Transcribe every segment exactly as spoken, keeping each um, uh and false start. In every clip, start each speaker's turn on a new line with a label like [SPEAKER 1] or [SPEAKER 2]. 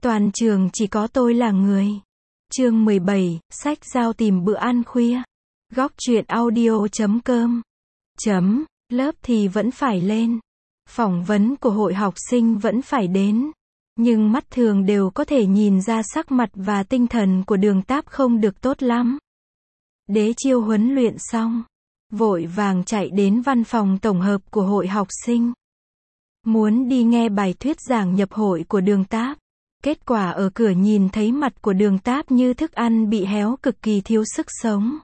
[SPEAKER 1] Toàn trường chỉ có tôi là người. Chương mười bảy, sách giao tìm bữa ăn khuya. Góc truyện audio chấm com. Chấm, lớp thì vẫn phải lên. Phỏng vấn của hội học sinh vẫn phải đến. Nhưng mắt thường đều có thể nhìn ra sắc mặt và tinh thần của Đường Táp không được tốt lắm. Đế Chiêu huấn luyện xong, vội vàng chạy đến văn phòng tổng hợp của hội học sinh. Muốn đi nghe bài thuyết giảng nhập hội của Đường Táp. Kết quả ở cửa nhìn thấy mặt của Đường Táp như thức ăn bị héo, cực kỳ thiếu sức sống.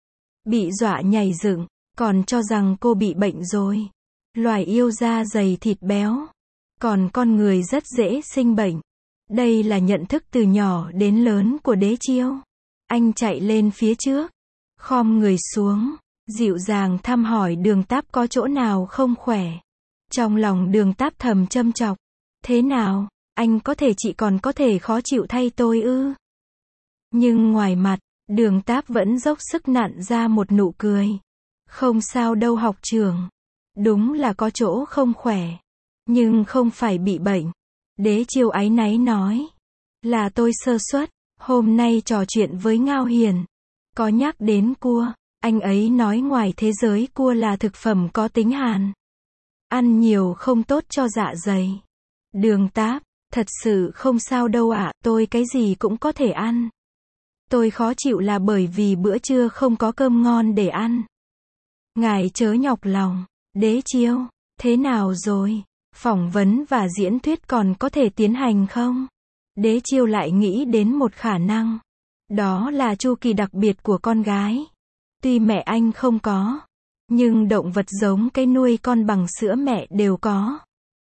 [SPEAKER 1] Bị dọa nhảy dựng, còn cho rằng cô bị bệnh rồi. Loài yêu da dày thịt béo. Còn con người rất dễ sinh bệnh. Đây là nhận thức từ nhỏ đến lớn của Đế Chiêu. Anh chạy lên phía trước, khom người xuống, dịu dàng thăm hỏi Đường Táp có chỗ nào không khỏe. Trong lòng Đường Táp thầm châm chọc. Thế nào, anh có thể chị còn có thể khó chịu thay tôi ư? Nhưng ngoài mặt, Đường Táp vẫn dốc sức nặn ra một nụ cười. Không sao đâu học trưởng. Đúng là có chỗ không khỏe. Nhưng không phải bị bệnh. Đế Chiêu áy náy nói. Là tôi sơ suất. Hôm nay trò chuyện với Ngao Hiền. Có nhắc đến cua. Anh ấy nói ngoài thế giới cua là thực phẩm có tính hàn. Ăn nhiều không tốt cho dạ dày. Đường Táp. Thật sự không sao đâu ạ, tôi cái gì cũng có thể ăn. Tôi khó chịu là bởi vì bữa trưa không có cơm ngon để ăn. Ngài chớ nhọc lòng. Đế Chiêu, thế nào rồi? Phỏng vấn và diễn thuyết còn có thể tiến hành không? Đế Chiêu lại nghĩ đến một khả năng. Đó là chu kỳ đặc biệt của con gái. Tuy mẹ anh không có, nhưng động vật giống cái nuôi con bằng sữa mẹ đều có.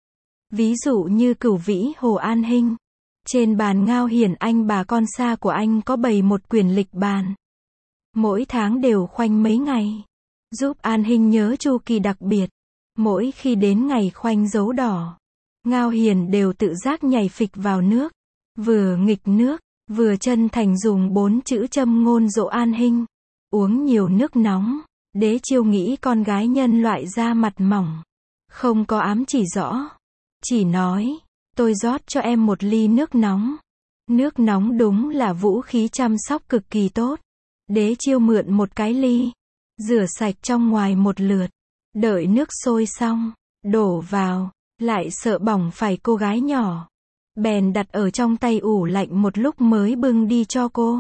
[SPEAKER 1] Ví dụ như Cửu Vĩ Hồ An Hinh. Trên bàn Ngao Hiền anh bà con xa của anh có bày một quyển lịch bàn. Mỗi tháng đều khoanh mấy ngày. Giúp An Hinh nhớ chu kỳ đặc biệt. Mỗi khi đến ngày khoanh dấu đỏ, Ngao Hiền đều tự giác nhảy phịch vào nước. Vừa nghịch nước, vừa chân thành dùng bốn chữ châm ngôn dỗ An Hinh. Uống nhiều nước nóng. Đế Chiêu nghĩ con gái nhân loại da mặt mỏng. Không có ám chỉ rõ. Chỉ nói, tôi rót cho em một ly nước nóng. Nước nóng đúng là vũ khí chăm sóc cực kỳ tốt. Đế Chiêu mượn một cái ly, rửa sạch trong ngoài một lượt. Đợi nước sôi xong, đổ vào, lại sợ bỏng phải cô gái nhỏ. Bèn đặt ở trong tay ủ lạnh một lúc mới bưng đi cho cô.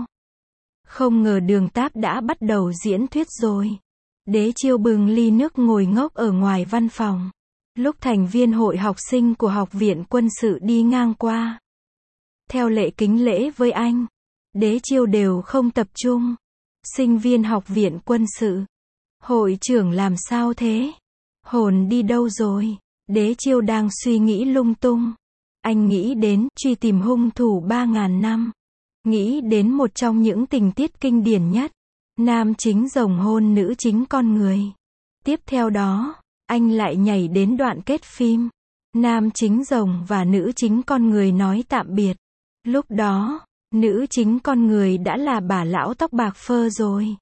[SPEAKER 1] Không ngờ Đường Táp đã bắt đầu diễn thuyết rồi. Đế Chiêu bưng ly nước ngồi ngốc ở ngoài văn phòng. Lúc thành viên hội học sinh của học viện quân sự đi ngang qua. Theo lệ kính lễ với anh, Đế Chiêu đều không tập trung. Sinh viên học viện quân sự. Hội trưởng làm sao thế? Hồn đi đâu rồi? Đế Chiêu đang suy nghĩ lung tung. Anh nghĩ đến truy tìm hung thủ ba ngàn năm. Nghĩ đến một trong những tình tiết kinh điển nhất. Nam chính rồng hôn nữ chính con người. Tiếp theo đó, anh lại nhảy đến đoạn kết phim. Nam chính rồng và nữ chính con người nói tạm biệt. Lúc đó, nữ chính con người đã là bà lão tóc bạc phơ rồi.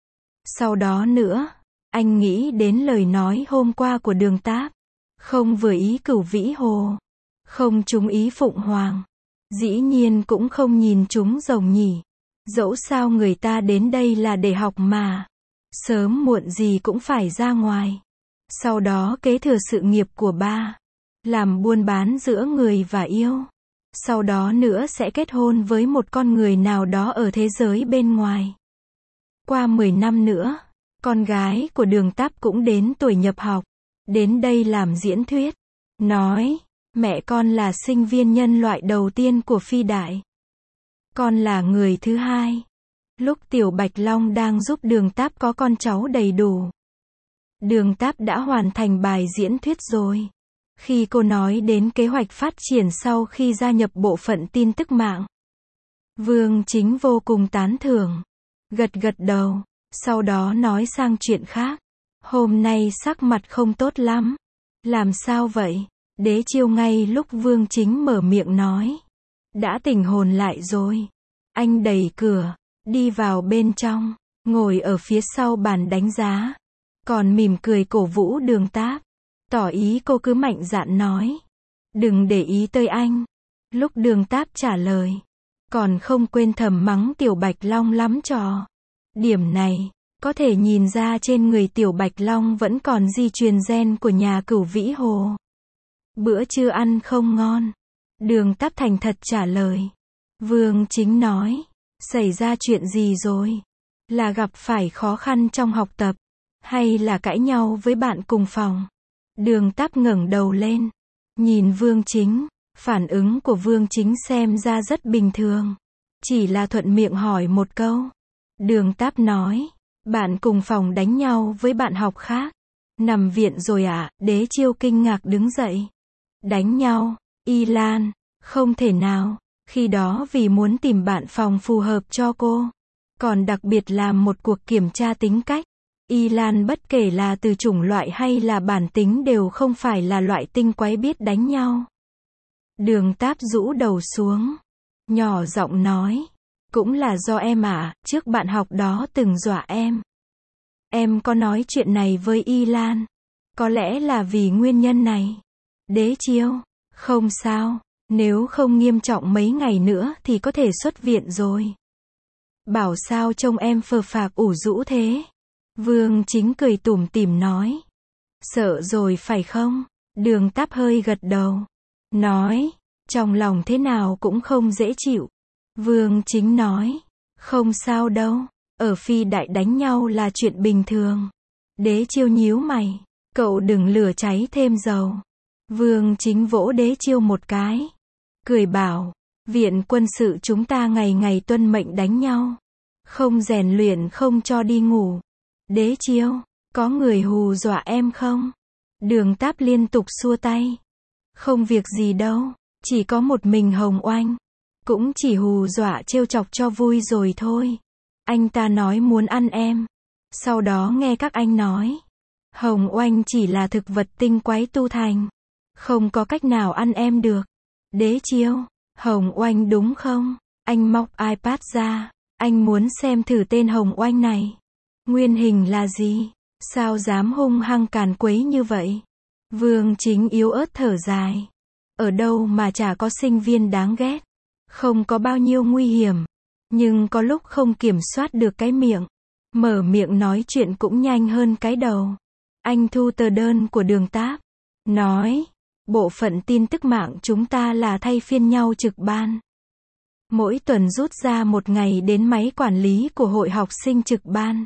[SPEAKER 1] Sau đó nữa, anh nghĩ đến lời nói hôm qua của Đường Táp. Không vừa ý Cửu Vĩ Hồ. Không trúng ý Phụng Hoàng. Dĩ nhiên cũng không nhìn trúng rồng nhỉ. Dẫu sao người ta đến đây là để học mà. Sớm muộn gì cũng phải ra ngoài. Sau đó kế thừa sự nghiệp của ba. Làm buôn bán giữa người và yêu. Sau đó nữa sẽ kết hôn với một con người nào đó ở thế giới bên ngoài. Qua mười năm nữa, con gái của Đường Táp cũng đến tuổi nhập học. Đến đây làm diễn thuyết. Nói, mẹ con là sinh viên nhân loại đầu tiên của Phi Đại. Con là người thứ hai. Lúc Tiểu Bạch Long đang giúp Đường Táp có con cháu đầy đủ. Đường Táp đã hoàn thành bài diễn thuyết rồi. Khi cô nói đến kế hoạch phát triển sau khi gia nhập bộ phận tin tức mạng, Vương Chính vô cùng tán thưởng. Gật gật đầu. Sau đó nói sang chuyện khác. Hôm nay sắc mặt không tốt lắm. Làm sao vậy? Đế Chiêu ngay lúc Vương Chính mở miệng nói. Đã tỉnh hồn lại rồi. Anh đẩy cửa, đi vào bên trong, ngồi ở phía sau bàn đánh giá. Còn mỉm cười cổ vũ Đường Táp. Tỏ ý cô cứ mạnh dạn nói. Đừng để ý tới anh. Lúc Đường Táp trả lời, còn không quên thầm mắng Tiểu Bạch Long lắm trò. Điểm này, có thể nhìn ra trên người Tiểu Bạch Long vẫn còn di truyền gen của nhà Cửu Vĩ Hồ. Bữa trưa ăn không ngon. Đường Táp thành thật trả lời. Vương Chính nói, xảy ra chuyện gì rồi? Là gặp phải khó khăn trong học tập, hay là cãi nhau với bạn cùng phòng? Đường Táp ngẩng đầu lên, nhìn Vương Chính, phản ứng của Vương Chính xem ra rất bình thường. Chỉ là thuận miệng hỏi một câu. Đường Táp nói, bạn cùng phòng đánh nhau với bạn học khác. Nằm viện rồi à? Đế Chiêu kinh ngạc đứng dậy. Đánh nhau? Y Lan, không thể nào. Khi đó vì muốn tìm bạn phòng phù hợp cho cô, còn đặc biệt làm một cuộc kiểm tra tính cách. Y Lan bất kể là từ chủng loại hay là bản tính đều không phải là loại tinh quái biết đánh nhau. Đường Táp rũ đầu xuống, nhỏ giọng nói, cũng là do em ạ, à, trước bạn học đó từng dọa em. Em có nói chuyện này với Y Lan, có lẽ là vì nguyên nhân này. Đế Chiêu, không sao, nếu không nghiêm trọng mấy ngày nữa thì có thể xuất viện rồi. Bảo sao trông em phờ phạc ủ rũ thế? Vương Chính cười tủm tỉm nói. Sợ rồi phải không? Đường Táp hơi gật đầu. Nói, trong lòng thế nào cũng không dễ chịu. Vương Chính nói, không sao đâu, ở phi đại đánh nhau là chuyện bình thường. Đế Chiêu nhíu mày, cậu đừng lửa cháy thêm dầu. Vương Chính vỗ Đế Chiêu một cái, cười bảo, viện quân sự chúng ta ngày ngày tuân mệnh đánh nhau, không rèn luyện không cho đi ngủ. Đế Chiêu, có người hù dọa em không? Đường Táp liên tục xua tay. Không việc gì đâu, chỉ có một mình Hồng Oanh. Cũng chỉ hù dọa trêu chọc cho vui rồi thôi. Anh ta nói muốn ăn em. Sau đó nghe các anh nói, Hồng Oanh chỉ là thực vật tinh quái tu thành, không có cách nào ăn em được. Đế Chiêu, Hồng Oanh đúng không? Anh móc iPad ra, anh muốn xem thử tên Hồng Oanh này. Nguyên hình là gì? Sao dám hung hăng càn quấy như vậy? Vương Chính yếu ớt thở dài. Ở đâu mà chả có sinh viên đáng ghét. Không có bao nhiêu nguy hiểm. Nhưng có lúc không kiểm soát được cái miệng. Mở miệng nói chuyện cũng nhanh hơn cái đầu. Anh thu tờ đơn của Đường Táp. Nói, bộ phận tin tức mạng chúng ta là thay phiên nhau trực ban. Mỗi tuần rút ra một ngày đến máy quản lý của hội học sinh trực ban.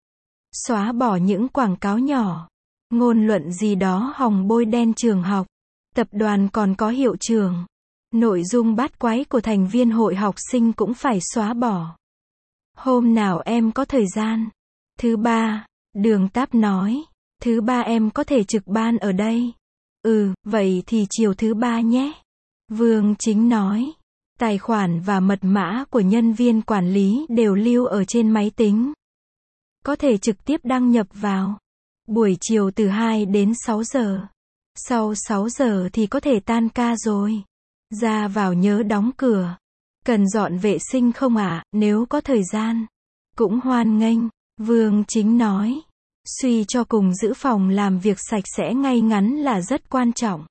[SPEAKER 1] Xóa bỏ những quảng cáo nhỏ, ngôn luận gì đó hòng bôi đen trường học. Tập đoàn còn có hiệu trưởng. Nội dung bát quái của thành viên hội học sinh cũng phải xóa bỏ. Hôm nào em có thời gian? Thứ ba, Đường Táp nói. Thứ ba em có thể trực ban ở đây. Ừ, vậy thì chiều thứ ba nhé. Vương Chính nói. Tài khoản và mật mã của nhân viên quản lý đều lưu ở trên máy tính. Có thể trực tiếp đăng nhập vào. Buổi chiều từ hai đến sáu giờ. Sau sáu giờ thì có thể tan ca rồi. Ra vào nhớ đóng cửa. Cần dọn vệ sinh không ạ? À? Nếu có thời gian. Cũng hoan nghênh. Vương Chính nói. Suy cho cùng giữ phòng làm việc sạch sẽ ngay ngắn là rất quan trọng.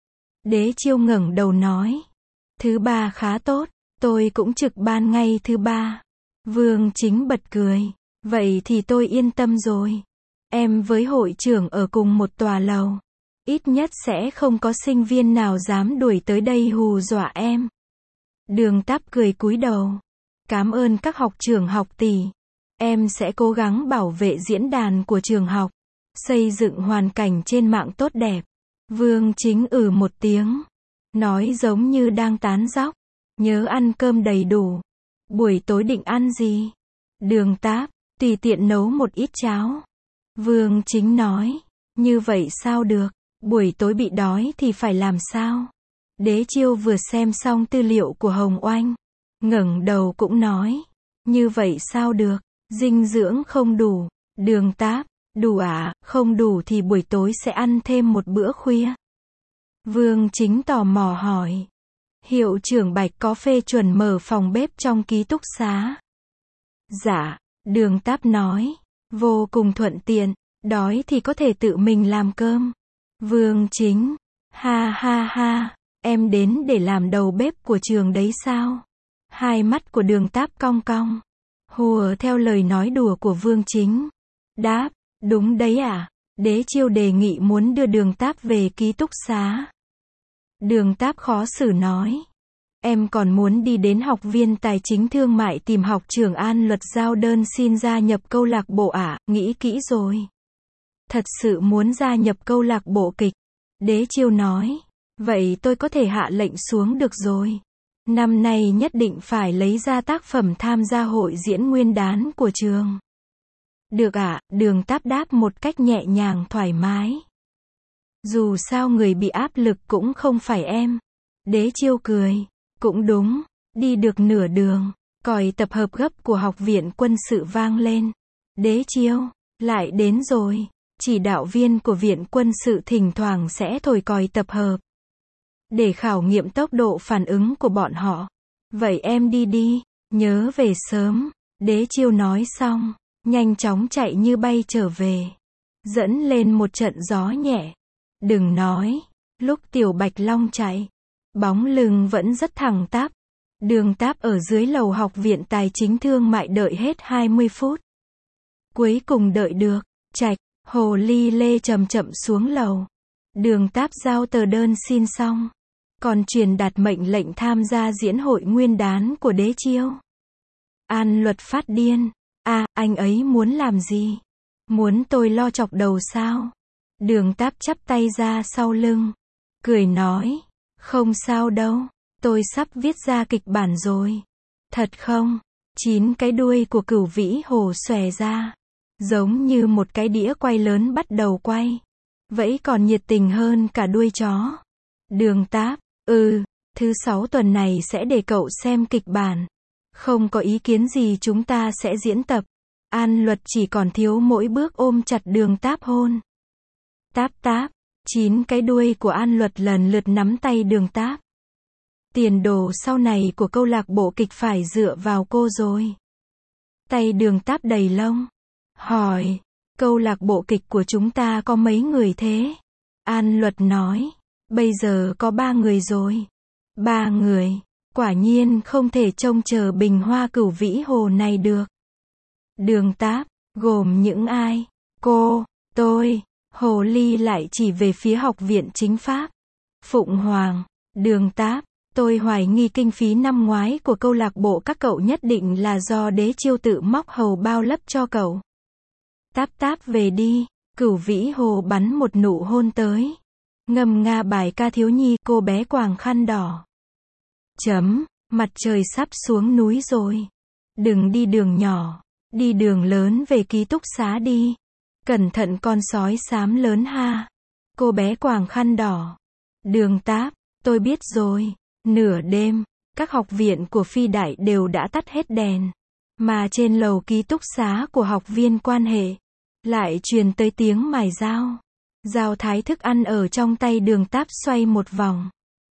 [SPEAKER 1] Đế Chiêu ngẩng đầu nói. Thứ ba khá tốt. Tôi cũng trực ban ngay thứ ba. Vương Chính bật cười. Vậy thì tôi yên tâm rồi. Em với hội trưởng ở cùng một tòa lầu. Ít nhất sẽ không có sinh viên nào dám đuổi tới đây hù dọa em. Đường Táp cười cúi đầu. Cảm ơn các học trưởng học tỷ. Em sẽ cố gắng bảo vệ diễn đàn của trường học. Xây dựng hoàn cảnh trên mạng tốt đẹp. Vương Chính ừ một tiếng. Nói giống như đang tán dóc. Nhớ ăn cơm đầy đủ. Buổi tối định ăn gì? Đường Táp, tùy tiện nấu một ít cháo. Vương Chính nói. Như vậy sao được? Buổi tối bị đói thì phải làm sao? Đế Chiêu vừa xem xong tư liệu của Hồng Oanh. Ngẩng đầu cũng nói. Như vậy sao được? Dinh dưỡng không đủ. Đường Táp, đủ ạ, à, không đủ thì buổi tối sẽ ăn thêm một bữa khuya. Vương Chính tò mò hỏi. Hiệu trưởng Bạch có phê chuẩn mở phòng bếp trong ký túc xá? Dạ, Đường Táp nói. Vô cùng thuận tiện, đói thì có thể tự mình làm cơm. Vương Chính, ha ha ha, Em đến để làm đầu bếp của trường đấy sao? Hai mắt của Đường Táp cong cong, hùa theo lời nói đùa của Vương Chính. Đáp, đúng đấy ạ. Đế Chiêu đề nghị muốn đưa Đường Táp về ký túc xá. Đường Táp khó xử nói. Em còn muốn đi đến học viên tài chính thương mại tìm học trưởng An Luật giao đơn xin gia nhập câu lạc bộ ạ, à, nghĩ kỹ rồi. Thật sự muốn gia nhập câu lạc bộ kịch. Đế Chiêu nói. Vậy tôi có thể hạ lệnh xuống được rồi. Năm nay nhất định phải lấy ra tác phẩm tham gia hội diễn nguyên đán của trường. Được ạ, à, Đường Táp đáp một cách nhẹ nhàng thoải mái. Dù sao người bị áp lực cũng không phải em. Đế Chiêu cười. Cũng đúng. Đi được nửa đường, còi tập hợp gấp của học viện quân sự vang lên. Đế Chiêu, lại đến rồi. Chỉ đạo viên của viện quân sự thỉnh thoảng sẽ thổi còi tập hợp. Để khảo nghiệm tốc độ phản ứng của bọn họ. Vậy em đi đi, nhớ về sớm. Đế Chiêu nói xong, nhanh chóng chạy như bay trở về. Dẫn lên một trận gió nhẹ. Đừng nói, lúc Tiểu Bạch Long chạy, bóng lưng vẫn rất thẳng tắp. Đường Táp ở dưới lầu học viện tài chính thương mại đợi hết hai mươi phút. Cuối cùng đợi được, Trạch, Hồ Ly Lê chậm chậm xuống lầu. Đường Táp giao tờ đơn xin xong, còn truyền đạt mệnh lệnh tham gia diễn hội nguyên đán của Đế Chiêu. An Luật phát điên. À, anh ấy muốn làm gì? Muốn tôi lo chọc đầu sao? Đường Táp chắp tay ra sau lưng, cười nói, không sao đâu, tôi sắp viết ra kịch bản rồi. Thật không? Chín cái đuôi của Cửu Vĩ Hồ xòe ra, giống như một cái đĩa quay lớn bắt đầu quay. Vẫy còn nhiệt tình hơn cả đuôi chó. Đường Táp, ừ, thứ sáu tuần này sẽ để cậu xem kịch bản. Không có ý kiến gì chúng ta sẽ diễn tập. An Luật chỉ còn thiếu mỗi bước ôm chặt Đường Táp hôn. Táp táp, chín cái đuôi của An Luật lần lượt nắm tay Đường Táp. Tiền đồ sau này của câu lạc bộ kịch phải dựa vào cô rồi. Tay Đường Táp đầy lông. Hỏi, câu lạc bộ kịch của chúng ta có mấy người thế? An Luật nói, bây giờ có ba người rồi. Ba người, quả nhiên không thể trông chờ bình hoa Cửu Vĩ Hồ này được. Đường Táp, gồm những ai? Cô, tôi. Hồ Ly lại chỉ về phía học viện chính pháp. Phụng Hoàng, Đường Táp, tôi hoài nghi kinh phí năm ngoái của câu lạc bộ các cậu nhất định là do Đế Chiêu tự móc hầu bao lấp cho cậu. Táp Táp về đi. Cửu Vĩ Hồ bắn một nụ hôn tới. Ngâm nga bài ca thiếu nhi cô bé quàng khăn đỏ. Chấm, mặt trời sắp xuống núi rồi. Đừng đi đường nhỏ, đi đường lớn về ký túc xá đi. Cẩn thận con sói xám lớn ha. Cô bé quàng khăn đỏ. Đường Táp, tôi biết rồi. Nửa đêm, các học viện của Phi Đại đều đã tắt hết đèn. Mà trên lầu ký túc xá của học viên quan hệ, lại truyền tới tiếng mài dao. Dao thái thức ăn ở trong tay Đường Táp xoay một vòng.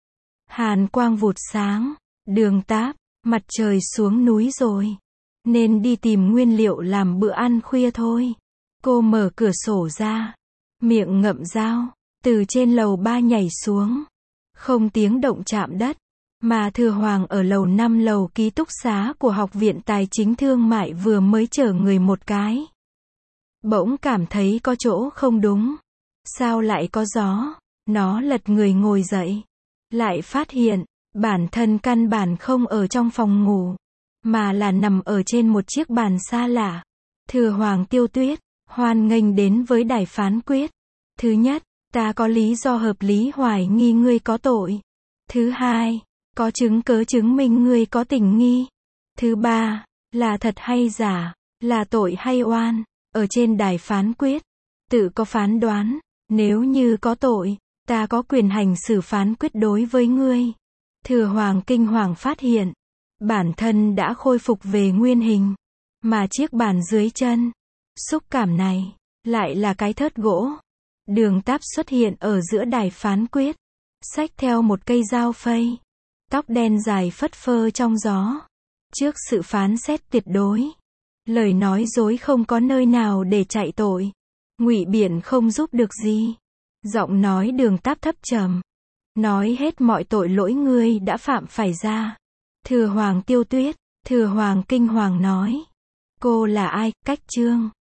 [SPEAKER 1] Hàn quang vụt sáng. Đường Táp, mặt trời xuống núi rồi. Nên đi tìm nguyên liệu làm bữa ăn khuya thôi. Cô mở cửa sổ ra, miệng ngậm dao, từ trên lầu ba nhảy xuống. Không tiếng động chạm đất, mà Thừa Hoàng ở lầu năm lầu ký túc xá của học viện tài chính thương mại vừa mới chở người một cái. Bỗng cảm thấy có chỗ không đúng. Sao lại có gió? Nó lật người ngồi dậy. Lại phát hiện, bản thân căn bản không ở trong phòng ngủ, mà là nằm ở trên một chiếc bàn xa lạ. Thừa Hoàng Tiêu Tuyết, hoan nghênh đến với đài phán quyết. Thứ nhất, ta có lý do hợp lý hoài nghi ngươi có tội. Thứ hai, có chứng cớ chứng minh ngươi có tình nghi. Thứ ba, là thật hay giả, là tội hay oan. Ở trên đài phán quyết, tự có phán đoán. Nếu như có tội, ta có quyền hành xử phán quyết đối với ngươi. Thừa Hoàng kinh hoàng phát hiện, bản thân đã khôi phục về nguyên hình, mà chiếc bàn dưới chân, xúc cảm này, lại là cái thớt gỗ. Đường Táp xuất hiện ở giữa đài phán quyết, xách theo một cây dao phây, tóc đen dài phất phơ trong gió. Trước sự phán xét tuyệt đối, lời nói dối không có nơi nào để chạy tội, ngụy biện không giúp được gì. Giọng nói Đường Táp thấp trầm, nói hết mọi tội lỗi ngươi đã phạm phải ra. Thừa Hoàng Tiêu Tuyết, Thừa Hoàng kinh hoàng nói. Cô là ai, Cách Chương?